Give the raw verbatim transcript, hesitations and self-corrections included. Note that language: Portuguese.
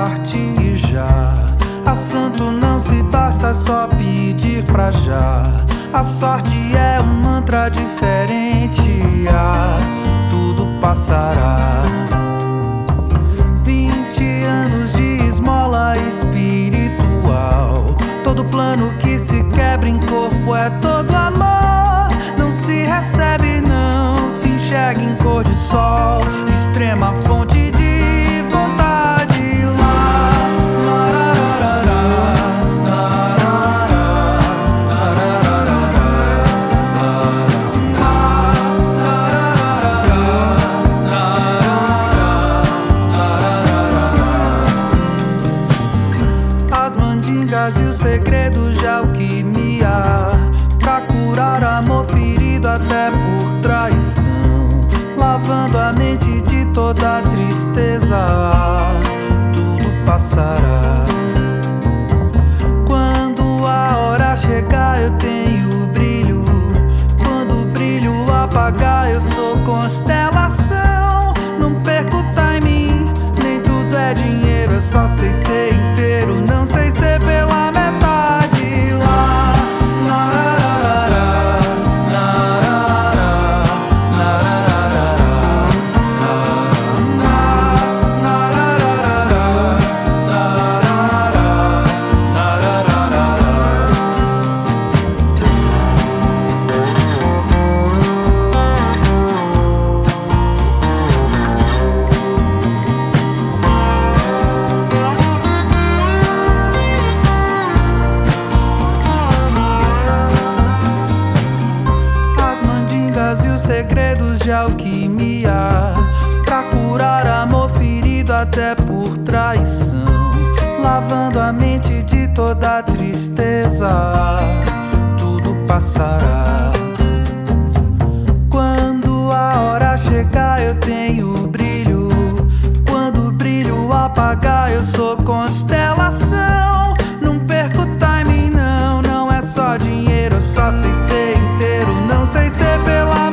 sorte e já. A santo não se basta só pedir pra já. A sorte é um mantra diferente, ah, tudo passará. Vinte anos de esmola espiritual. Todo plano que se quebra em corpo é todo amor. Não se recebe, não se enxerga em cor de sol. Extrema fonte de vontade lá. As mandingas e os segredos de alquimia, pra curar amor ferido até por traição, lavando a mente de toda tristeza, tudo passará. Quando a hora chegar eu tenho brilho, quando o brilho apagar eu sou constelação. Não perco timing, nem tudo é dinheiro, eu só sei ser inteiro, não sei ser pela metade lá. E os segredos de alquimia, pra curar amor ferido até por traição, lavando a mente de toda tristeza, tudo passará. Quando a hora chegar eu tenho brilho, quando o brilho apagar eu sou constelação. Não perco timing, não, não é só dinheiro, eu só sei ser inteiro, não sei ser pela